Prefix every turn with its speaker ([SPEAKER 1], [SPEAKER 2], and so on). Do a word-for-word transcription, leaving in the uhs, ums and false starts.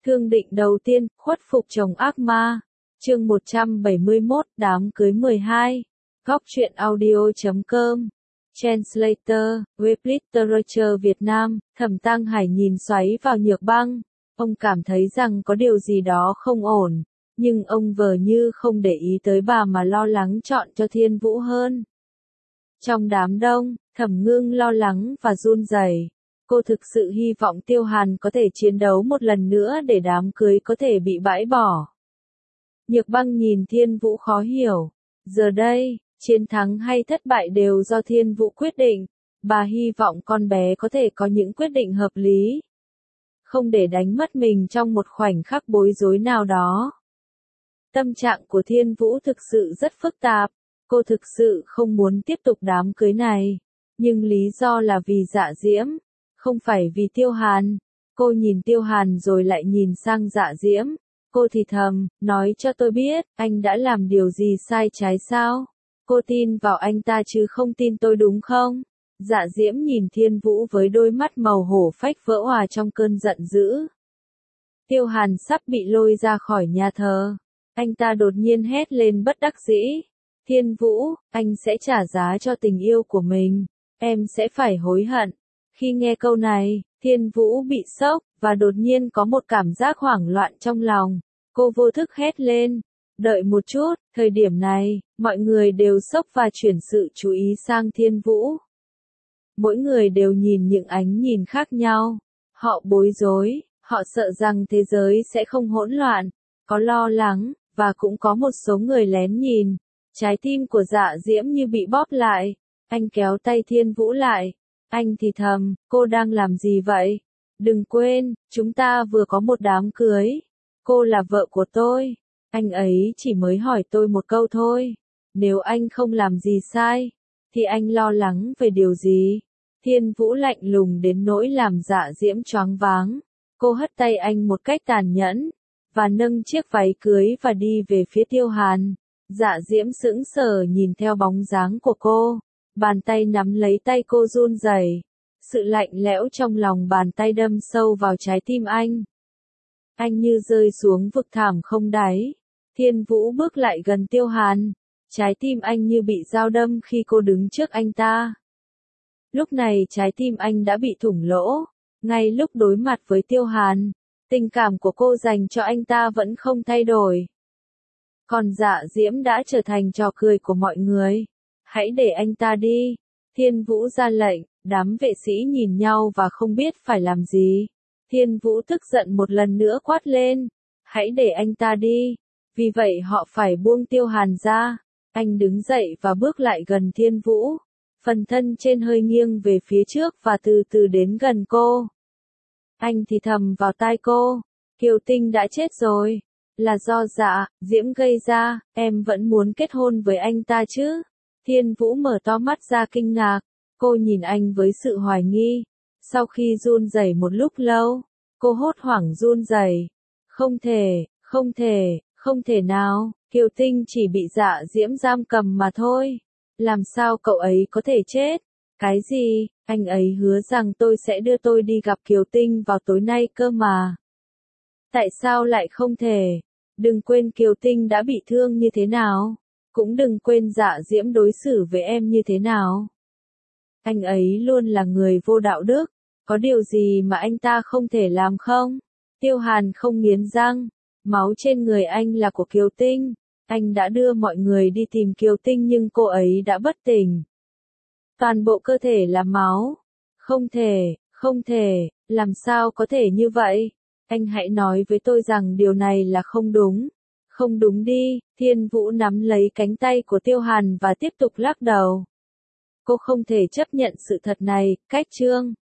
[SPEAKER 1] Thương định đầu tiên, khuất phục chồng ác ma. Chương một trăm bảy mươi mốt, đám cưới mười hai. Góc truyện audio chấm com. Translator, Web Literature Việt Nam, Thẩm Tăng Hải nhìn xoáy vào Nhược Băng. Ông cảm thấy rằng có điều gì đó không ổn, nhưng ông vờ như không để ý tới bà mà lo lắng chọn cho Thiên Vũ hơn. Trong đám đông, Thẩm Ngưng lo lắng và run rẩy. Cô thực sự hy vọng Tiêu Hàn có thể chiến đấu một lần nữa để đám cưới có thể bị bãi bỏ. Nhược Băng nhìn Thiên Vũ khó hiểu. Giờ đây, chiến thắng hay thất bại đều do Thiên Vũ quyết định. Bà hy vọng con bé có thể có những quyết định hợp lý, không để đánh mất mình trong một khoảnh khắc bối rối nào đó. Tâm trạng của Thiên Vũ thực sự rất phức tạp. Cô thực sự không muốn tiếp tục đám cưới này, nhưng lý do là vì Dạ Diễm, không phải vì Tiêu Hàn. Cô nhìn Tiêu Hàn rồi lại nhìn sang Dạ Diễm. Cô thì thầm, nói cho tôi biết, anh đã làm điều gì sai trái sao? Cô tin vào anh ta chứ không tin tôi đúng không? Dạ Diễm nhìn Thiên Vũ với đôi mắt màu hổ phách vỡ òa trong cơn giận dữ. Tiêu Hàn sắp bị lôi ra khỏi nhà thờ. Anh ta đột nhiên hét lên bất đắc dĩ. Thiên Vũ, anh sẽ trả giá cho tình yêu của mình. Em sẽ phải hối hận. Khi nghe câu này, Thiên Vũ bị sốc, và đột nhiên có một cảm giác hoảng loạn trong lòng. Cô vô thức hét lên. Đợi một chút, thời điểm này, mọi người đều sốc và chuyển sự chú ý sang Thiên Vũ. Mỗi người đều nhìn những ánh nhìn khác nhau. Họ bối rối, họ sợ rằng thế giới sẽ không hỗn loạn, có lo lắng, và cũng có một số người lén nhìn. Trái tim của Dạ Diễm như bị bóp lại. Anh kéo tay Thiên Vũ lại. Anh thì thầm, cô đang làm gì vậy? Đừng quên, chúng ta vừa có một đám cưới. Cô là vợ của tôi. Anh ấy chỉ mới hỏi tôi một câu thôi. Nếu anh không làm gì sai, thì anh lo lắng về điều gì? Thiên Vũ lạnh lùng đến nỗi làm Dạ Diễm choáng váng. Cô hất tay anh một cách tàn nhẫn, và nâng chiếc váy cưới và đi về phía Tiêu Hàn. Dạ Diễm sững sờ nhìn theo bóng dáng của cô. Bàn tay nắm lấy tay cô run rẩy. Sự lạnh lẽo trong lòng bàn tay đâm sâu vào trái tim anh. Anh như rơi xuống vực thẳm không đáy. Thiên Vũ bước lại gần Tiêu Hàn. Trái tim anh như bị dao đâm khi cô đứng trước anh ta. Lúc này trái tim anh đã bị thủng lỗ. Ngay lúc đối mặt với Tiêu Hàn, tình cảm của cô dành cho anh ta vẫn không thay đổi. Còn Dạ Diễm đã trở thành trò cười của mọi người. Hãy để anh ta đi. Thiên Vũ ra lệnh, đám vệ sĩ nhìn nhau và không biết phải làm gì. Thiên Vũ tức giận một lần nữa quát lên. Hãy để anh ta đi. Vì vậy họ phải buông Tiêu Hàn ra. Anh đứng dậy và bước lại gần Thiên Vũ. Phần thân trên hơi nghiêng về phía trước và từ từ đến gần cô. Anh thì thầm vào tai cô. Kiều Tinh đã chết rồi. Là do Dạ Diễm gây ra, em vẫn muốn kết hôn với anh ta chứ? Thiên Vũ mở to mắt ra kinh ngạc. Cô nhìn anh với sự hoài nghi. Sau khi run rẩy một lúc lâu, cô hốt hoảng run rẩy. Không thể, không thể, không thể nào, Kiều Tinh chỉ bị Dạ Diễm giam cầm mà thôi. Làm sao cậu ấy có thể chết? Cái gì? Anh ấy hứa rằng tôi sẽ đưa tôi đi gặp Kiều Tinh vào tối nay cơ mà. Tại sao lại không thể? Đừng quên Kiều Tinh đã bị thương như thế nào. Cũng đừng quên Dạ Diễm đối xử với em như thế nào. Anh ấy luôn là người vô đạo đức. Có điều gì mà anh ta không thể làm không? Tiêu Hàn không nghiến răng. Máu trên người anh là của Kiều Tinh. Anh đã đưa mọi người đi tìm Kiều Tinh nhưng cô ấy đã bất tỉnh. Toàn bộ cơ thể là máu. Không thể, không thể, làm sao có thể như vậy? Anh hãy nói với tôi rằng điều này là không đúng. Không đúng đi. Thiên Vũ nắm lấy cánh tay của Tiêu Hàn và tiếp tục lắc đầu. Cô không thể chấp nhận sự thật này. Cách chương